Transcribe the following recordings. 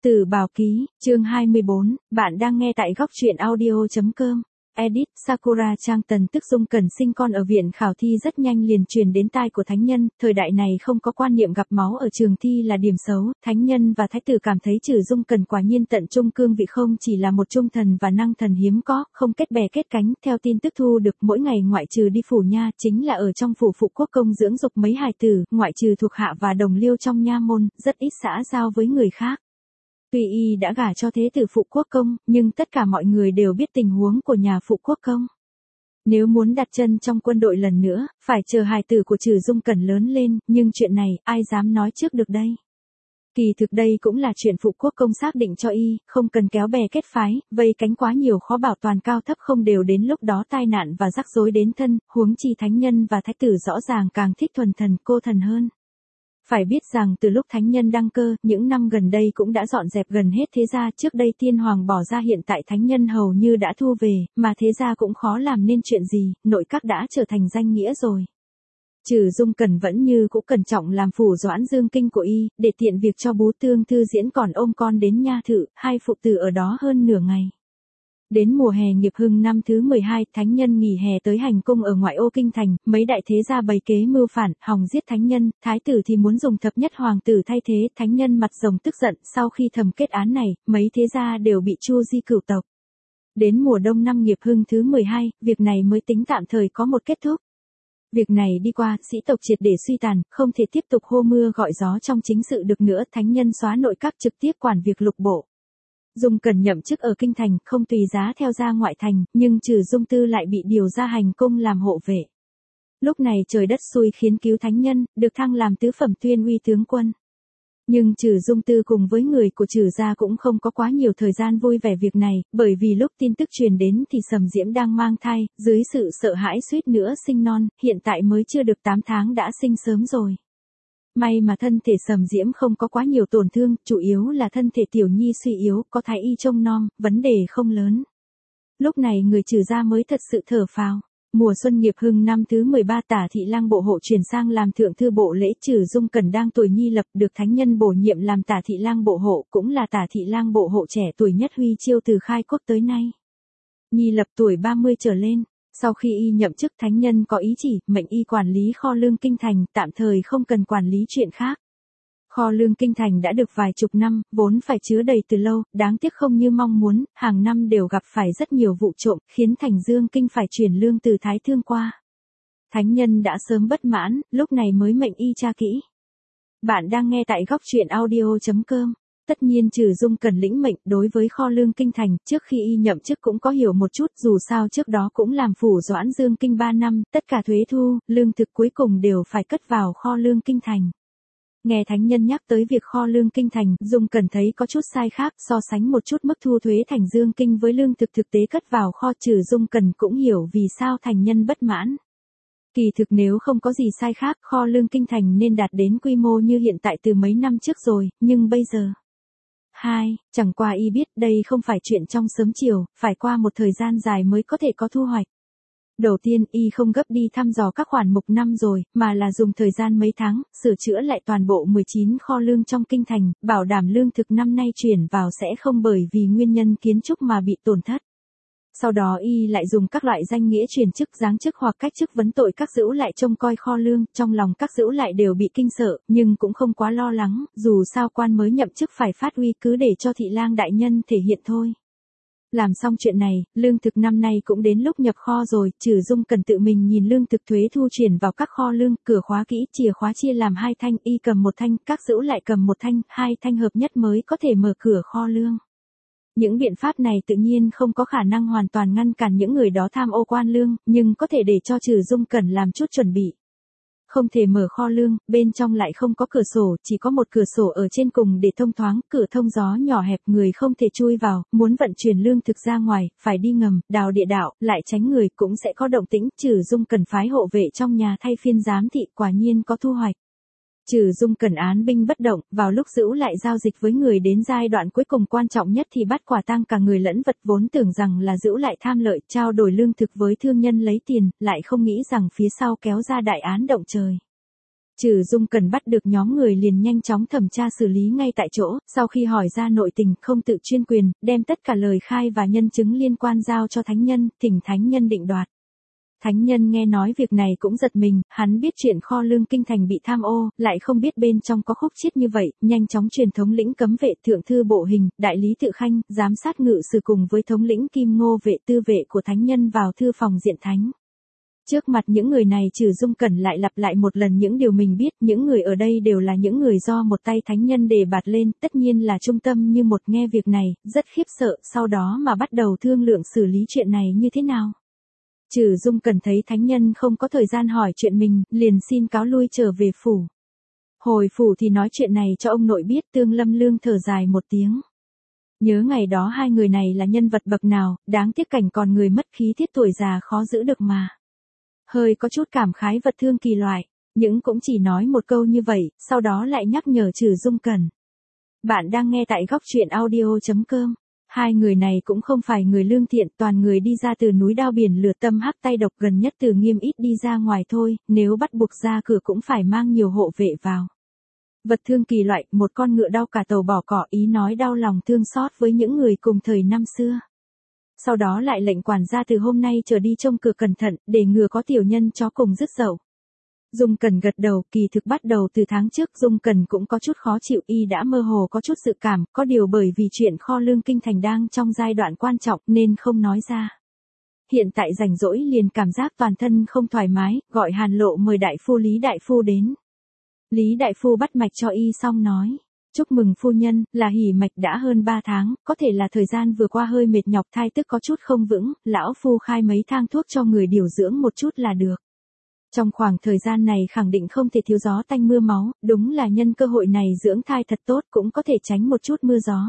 Tử Bảo Ký, chương 24, bạn đang nghe tại góc truyện audio.com. Edit, Sakura Trang Tần tức Dung Cẩn sinh con ở viện khảo thi rất nhanh liền truyền đến tai của thánh nhân, thời đại này không có quan niệm gặp máu ở trường thi là điểm xấu, thánh nhân và thái tử cảm thấy Trừ Dung Cẩn quả nhiên tận trung cương vị, không chỉ là một trung thần và năng thần hiếm có, không kết bè kết cánh, theo tin tức thu được mỗi ngày ngoại trừ đi phủ nha, chính là ở trong phủ phụ quốc công dưỡng dục mấy hài tử, ngoại trừ thuộc hạ và đồng liêu trong nha môn, rất ít xã giao với người khác. Tuy y đã gả cho thế tử phụ quốc công, nhưng tất cả mọi người đều biết tình huống của nhà phụ quốc công. Nếu muốn đặt chân trong quân đội lần nữa, phải chờ hài tử của Trừ Dung Cẩn lớn lên, nhưng chuyện này, ai dám nói trước được đây. Kỳ thực đây cũng là chuyện phụ quốc công xác định cho y, không cần kéo bè kết phái, vây cánh quá nhiều khó bảo toàn cao thấp không đều đến lúc đó tai nạn và rắc rối đến thân, huống chi thánh nhân và thái tử rõ ràng càng thích thuần thần cô thần hơn. Phải biết rằng từ lúc thánh nhân đăng cơ, những năm gần đây cũng đã dọn dẹp gần hết thế gia, trước đây tiên hoàng bỏ ra hiện tại thánh nhân hầu như đã thu về, mà thế gia cũng khó làm nên chuyện gì, nội các đã trở thành danh nghĩa rồi. Trừ Dung Cẩn vẫn như cũng cẩn trọng làm phủ doãn dương kinh của y, để tiện việc cho bú tương thư diễn còn ôm con đến nha thự, hai phụ tử ở đó hơn nửa ngày. Đến mùa hè nghiệp hưng năm thứ 12, thánh nhân nghỉ hè tới hành cung ở ngoại ô kinh thành, mấy đại thế gia bày kế mưu phản, hòng giết thánh nhân, thái tử thì muốn dùng thập nhất hoàng tử thay thế, thánh nhân mặt rồng tức giận, sau khi thẩm kết án này, mấy thế gia đều bị chu di cửu tộc. Đến mùa đông năm nghiệp hưng thứ 12, việc này mới tính tạm thời có một kết thúc. Việc này đi qua, sĩ tộc triệt để suy tàn, không thể tiếp tục hô mưa gọi gió trong chính sự được nữa, thánh nhân xóa nội các trực tiếp quản việc lục bộ. Dung Cẩn nhậm chức ở kinh thành, không tùy giá theo ra ngoại thành, nhưng Trừ Dung Tư lại bị điều ra hành cung làm hộ vệ. Lúc này trời đất xui khiến cứu thánh nhân, được thăng làm tứ phẩm tuyên uy tướng quân. Nhưng Trừ Dung Tư cùng với người của Trừ gia cũng không có quá nhiều thời gian vui vẻ việc này, bởi vì lúc tin tức truyền đến thì Sầm Diễm đang mang thai, dưới sự sợ hãi suýt nữa sinh non, hiện tại mới chưa được 8 tháng đã sinh sớm rồi. May mà thân thể Sầm Diễm không có quá nhiều tổn thương, chủ yếu là thân thể tiểu nhi suy yếu, có thái y trông nom, vấn đề không lớn. Lúc này người Trừ gia mới thật sự thở phào. Mùa xuân nghiệp hưng năm thứ 13, Tả thị lang bộ hộ chuyển sang làm thượng thư bộ lễ, Trừ Dung Cẩn đang tuổi nhi lập được thánh nhân bổ nhiệm làm Tả thị lang bộ hộ, cũng là Tả thị lang bộ hộ trẻ tuổi nhất Huy Chiêu từ khai quốc tới nay. Nhi lập tuổi 30 trở lên. Sau khi y nhậm chức, thánh nhân có ý chỉ, mệnh y quản lý kho lương kinh thành, tạm thời không cần quản lý chuyện khác. Kho lương kinh thành đã được vài chục năm, vốn phải chứa đầy từ lâu, đáng tiếc không như mong muốn, hàng năm đều gặp phải rất nhiều vụ trộm, khiến thành dương kinh phải chuyển lương từ Thái Thương qua. Thánh nhân đã sớm bất mãn, lúc này mới mệnh y tra kỹ. Bạn đang nghe tại góc truyện audio.com. Tất nhiên Trừ Dung Cẩn lĩnh mệnh đối với kho lương kinh thành, trước khi y nhậm chức cũng có hiểu một chút, dù sao trước đó cũng làm phủ doãn dương kinh 3 năm, tất cả thuế thu, lương thực cuối cùng đều phải cất vào kho lương kinh thành. Nghe thánh nhân nhắc tới việc kho lương kinh thành, Dung Cẩn thấy có chút sai khác, so sánh một chút mức thu thuế thành dương kinh với lương thực thực tế cất vào kho, Trừ Dung Cẩn cũng hiểu vì sao thành nhân bất mãn. Kỳ thực nếu không có gì sai khác, kho lương kinh thành nên đạt đến quy mô như hiện tại từ mấy năm trước rồi, nhưng bây giờ. Chẳng qua y biết đây không phải chuyện trong sớm chiều, phải qua một thời gian dài mới có thể có thu hoạch. Đầu tiên, y không gấp đi thăm dò các khoản mục năm rồi, mà là dùng thời gian mấy tháng, sửa chữa lại toàn bộ 19 kho lương trong kinh thành, bảo đảm lương thực năm nay chuyển vào sẽ không bởi vì nguyên nhân kiến trúc mà bị tổn thất. Sau đó y lại dùng các loại danh nghĩa truyền chức giáng chức hoặc cách chức vấn tội các dữ lại trông coi kho lương, trong lòng các dữ lại đều bị kinh sợ, nhưng cũng không quá lo lắng, dù sao quan mới nhậm chức phải phát huy cứ để cho thị lang đại nhân thể hiện thôi. Làm xong chuyện này, lương thực năm nay cũng đến lúc nhập kho rồi, Trừ Dung Cẩn tự mình nhìn lương thực thuế thu chuyển vào các kho lương, cửa khóa kỹ, chìa khóa chia làm 2 thanh, y cầm 1 thanh, các dữ lại cầm 1 thanh, 2 thanh hợp nhất mới có thể mở cửa kho lương. Những biện pháp này tự nhiên không có khả năng hoàn toàn ngăn cản những người đó tham ô quan lương, nhưng có thể để cho Trừ Dung Cẩn làm chút chuẩn bị. Không thể mở kho lương, bên trong lại không có cửa sổ, chỉ có một cửa sổ ở trên cùng để thông thoáng, cửa thông gió nhỏ hẹp, người không thể chui vào, muốn vận chuyển lương thực ra ngoài, phải đi ngầm, đào địa đạo, lại tránh người cũng sẽ có động tĩnh, Trừ Dung Cẩn phái hộ vệ trong nhà thay phiên giám thị, quả nhiên có thu hoạch. Trừ Dung Cẩn án binh bất động, vào lúc giữ lại giao dịch với người đến giai đoạn cuối cùng quan trọng nhất thì bắt quả tang cả người lẫn vật, vốn tưởng rằng là giữ lại tham lợi, trao đổi lương thực với thương nhân lấy tiền, lại không nghĩ rằng phía sau kéo ra đại án động trời. Trừ Dung Cẩn bắt được nhóm người liền nhanh chóng thẩm tra xử lý ngay tại chỗ, sau khi hỏi ra nội tình không tự chuyên quyền, đem tất cả lời khai và nhân chứng liên quan giao cho thánh nhân, thỉnh thánh nhân định đoạt. Thánh nhân nghe nói việc này cũng giật mình, hắn biết chuyện kho lương kinh thành bị tham ô, lại không biết bên trong có khúc chiết như vậy, nhanh chóng truyền thống lĩnh cấm vệ thượng thư bộ hình, đại lý tự khanh, giám sát ngự sử cùng với thống lĩnh kim ngô vệ tư vệ của thánh nhân vào thư phòng diện thánh. Trước mặt những người này Trừ Dung Cẩn lại lặp lại một lần những điều mình biết, những người ở đây đều là những người do một tay thánh nhân đề bạt lên, tất nhiên là trung tâm như một nghe việc này, rất khiếp sợ, sau đó mà bắt đầu thương lượng xử lý chuyện này như thế nào. Trừ Dung Cẩn thấy thánh nhân không có thời gian hỏi chuyện mình, liền xin cáo lui trở về phủ. Hồi phủ thì nói chuyện này cho ông nội biết, Tương Lâm Lương thở dài một tiếng. Nhớ ngày đó hai người này là nhân vật bậc nào, đáng tiếc cảnh còn người mất khí tiết tuổi già khó giữ được mà. Hơi có chút cảm khái vật thương kỳ loại, nhưng cũng chỉ nói một câu như vậy, sau đó lại nhắc nhở Trừ Dung Cẩn. Bạn đang nghe tại góc truyện audio.com. Hai người này cũng không phải người lương thiện, toàn người đi ra từ núi đao biển lửa tâm hắc tay độc, gần nhất từ Nghiêm ít đi ra ngoài thôi, nếu bắt buộc ra cửa cũng phải mang nhiều hộ vệ vào. Vật thương kỳ loại, một con ngựa đau cả tàu bỏ cỏ, ý nói đau lòng thương xót với những người cùng thời năm xưa. Sau đó lại lệnh quản gia từ hôm nay trở đi trông cửa cẩn thận, để ngừa có tiểu nhân chó cùng rứt dậu. Dung Cẩn gật đầu, kỳ thực bắt đầu từ tháng trước Dung Cẩn cũng có chút khó chịu, y đã mơ hồ có chút dự cảm, có điều bởi vì chuyện kho lương kinh thành đang trong giai đoạn quan trọng nên không nói ra. Hiện tại rảnh rỗi liền cảm giác toàn thân không thoải mái, gọi Hàn Lộ mời đại phu Lý đại phu đến. Lý đại phu bắt mạch cho y xong nói. Chúc mừng phu nhân, là hỉ mạch đã hơn 3 tháng, có thể là thời gian vừa qua hơi mệt nhọc, thai tức có chút không vững, lão phu khai mấy thang thuốc cho người điều dưỡng một chút là được. Trong khoảng thời gian này khẳng định không thể thiếu gió tanh mưa máu, đúng là nhân cơ hội này dưỡng thai thật tốt, cũng có thể tránh một chút mưa gió.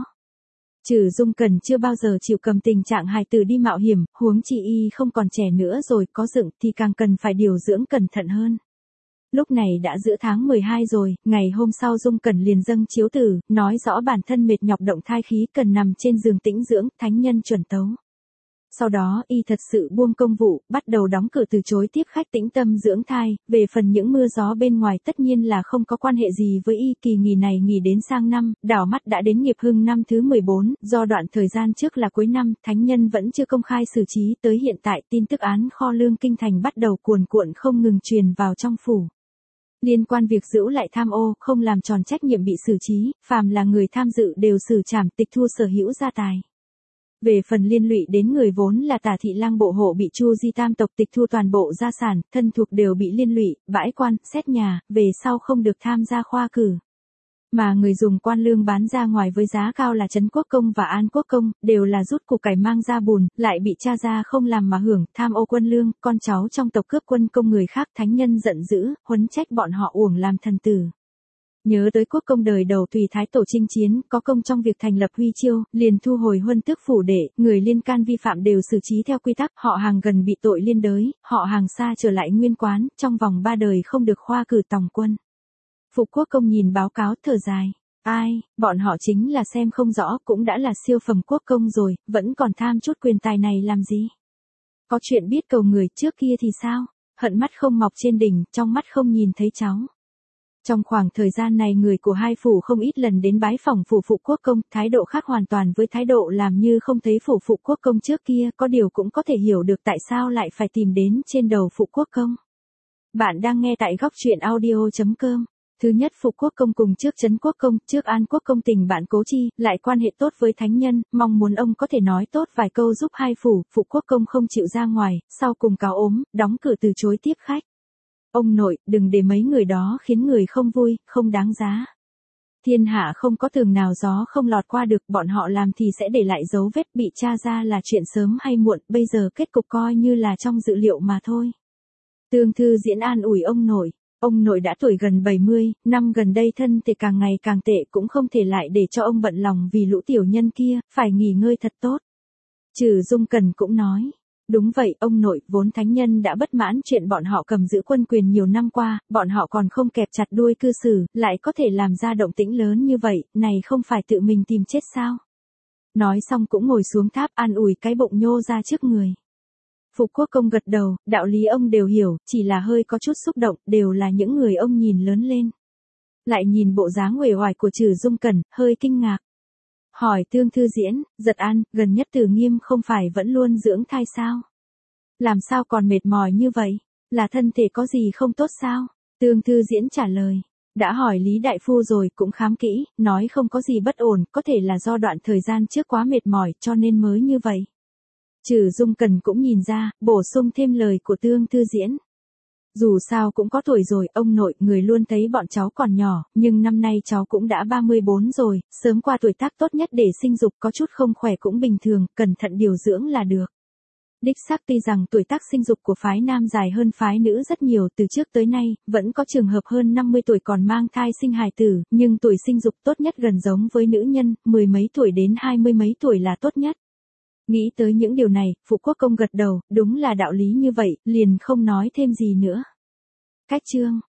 Trừ Dung Cẩn chưa bao giờ chịu cầm tình trạng hài tử đi mạo hiểm, huống chi y không còn trẻ nữa rồi, có dựng thì càng cần phải điều dưỡng cẩn thận hơn. Lúc này đã giữa tháng 12 rồi, ngày hôm sau Dung Cẩn liền dâng chiếu tử, nói rõ bản thân mệt nhọc động thai khí cần nằm trên giường tĩnh dưỡng, thánh nhân chuẩn tấu. Sau đó y thật sự buông công vụ, bắt đầu đóng cửa từ chối tiếp khách tĩnh tâm dưỡng thai, về phần những mưa gió bên ngoài tất nhiên là không có quan hệ gì với y. Kỳ nghỉ này nghỉ đến sang năm, đảo mắt đã đến nghiệp hưng năm thứ 14, do đoạn thời gian trước là cuối năm, thánh nhân vẫn chưa công khai xử trí, tới hiện tại tin tức án kho lương kinh thành bắt đầu cuồn cuộn không ngừng truyền vào trong phủ. Liên quan việc giữ lại tham ô, không làm tròn trách nhiệm bị xử trí, phàm là người tham dự đều xử trảm tịch thu sở hữu gia tài. Về phần liên lụy đến người vốn là Tả thị lang bộ hộ bị Chu Di tam tộc tịch thu toàn bộ gia sản, thân thuộc đều bị liên lụy, bãi quan, xét nhà, về sau không được tham gia khoa cử. Mà người dùng quan lương bán ra ngoài với giá cao là Trấn Quốc Công và An Quốc Công, đều là rút củ cải mang ra bùn, lại bị cha ra không làm mà hưởng, tham ô quân lương, con cháu trong tộc cướp quân công người khác, thánh nhân giận dữ, huấn trách bọn họ uổng làm thần tử. Nhớ tới Quốc Công đời đầu tùy thái tổ chinh chiến, có công trong việc thành lập huy chiêu, liền thu hồi huân tước phủ để, người liên can vi phạm đều xử trí theo quy tắc, họ hàng gần bị tội liên đới, họ hàng xa trở lại nguyên quán, trong vòng 3 đời không được khoa cử tòng quân. Phục Quốc Công nhìn báo cáo thở dài. Ai, bọn họ chính là xem không rõ, cũng đã là siêu phẩm quốc công rồi, vẫn còn tham chút quyền tài này làm gì? Có chuyện biết cầu người, trước kia thì sao? Hận mắt không mọc trên đỉnh, trong mắt không nhìn thấy cháu. Trong khoảng thời gian này người của hai phủ không ít lần đến bái phỏng phủ Phục Quốc Công, thái độ khác hoàn toàn với thái độ làm như không thấy phủ Phục Quốc Công trước kia, có điều cũng có thể hiểu được tại sao lại phải tìm đến trên đầu Phục Quốc Công. Bạn đang nghe tại góc truyện audio.com. Thứ nhất, Phục Quốc Công cùng trước Trấn Quốc Công, trước An Quốc Công tình bạn cố chi, lại quan hệ tốt với thánh nhân, mong muốn ông có thể nói tốt vài câu giúp hai phủ. Phục Quốc Công không chịu ra ngoài, sau cùng cáo ốm, đóng cửa từ chối tiếp khách. Ông nội, đừng để mấy người đó khiến người không vui, không đáng giá. Thiên hạ không có tường nào gió không lọt qua được, bọn họ làm thì sẽ để lại dấu vết, bị tra ra là chuyện sớm hay muộn, bây giờ kết cục coi như là trong dự liệu mà thôi. Tương Thư diễn an ủi ông nội. Ông nội đã tuổi gần 70, năm gần đây thân thể càng ngày càng tệ, cũng không thể lại để cho ông bận lòng vì lũ tiểu nhân kia, phải nghỉ ngơi thật tốt. Trừ Dung Cẩn cũng nói. Đúng vậy, ông nội, vốn thánh nhân đã bất mãn chuyện bọn họ cầm giữ quân quyền nhiều năm qua, bọn họ còn không kẹp chặt đuôi cư xử, lại có thể làm ra động tĩnh lớn như vậy, này không phải tự mình tìm chết sao? Nói xong cũng ngồi xuống tháp an ủi cái bụng nhô ra trước người. Phục Quốc Công gật đầu, đạo lý ông đều hiểu, chỉ là hơi có chút xúc động, đều là những người ông nhìn lớn lên. Lại nhìn bộ dáng uể oải của Trử Dung Cẩn, hơi kinh ngạc. Hỏi Tương Thư Diễn, Giật An, gần nhất Từ Nghiêm không phải vẫn luôn dưỡng thai sao? Làm sao còn mệt mỏi như vậy? Là thân thể có gì không tốt sao? Tương Thư Diễn trả lời. Đã hỏi Lý Đại Phu rồi, cũng khám kỹ, nói không có gì bất ổn, có thể là do đoạn thời gian trước quá mệt mỏi cho nên mới như vậy. Trử Dung Cẩn cũng nhìn ra, bổ sung thêm lời của Tương Thư Diễn. Dù sao cũng có tuổi rồi, ông nội, người luôn thấy bọn cháu còn nhỏ, nhưng năm nay cháu cũng đã 34 rồi, sớm qua tuổi tác tốt nhất để sinh dục, có chút không khỏe cũng bình thường, cẩn thận điều dưỡng là được. Đích xác tuy rằng tuổi tác sinh dục của phái nam dài hơn phái nữ rất nhiều, từ trước tới nay, vẫn có trường hợp hơn 50 tuổi còn mang thai sinh hài tử, nhưng tuổi sinh dục tốt nhất gần giống với nữ nhân, 10 mấy tuổi đến 20 mấy tuổi là tốt nhất. Nghĩ tới những điều này, Phục Quốc Công gật đầu, đúng là đạo lý như vậy, liền không nói thêm gì nữa. Cách chương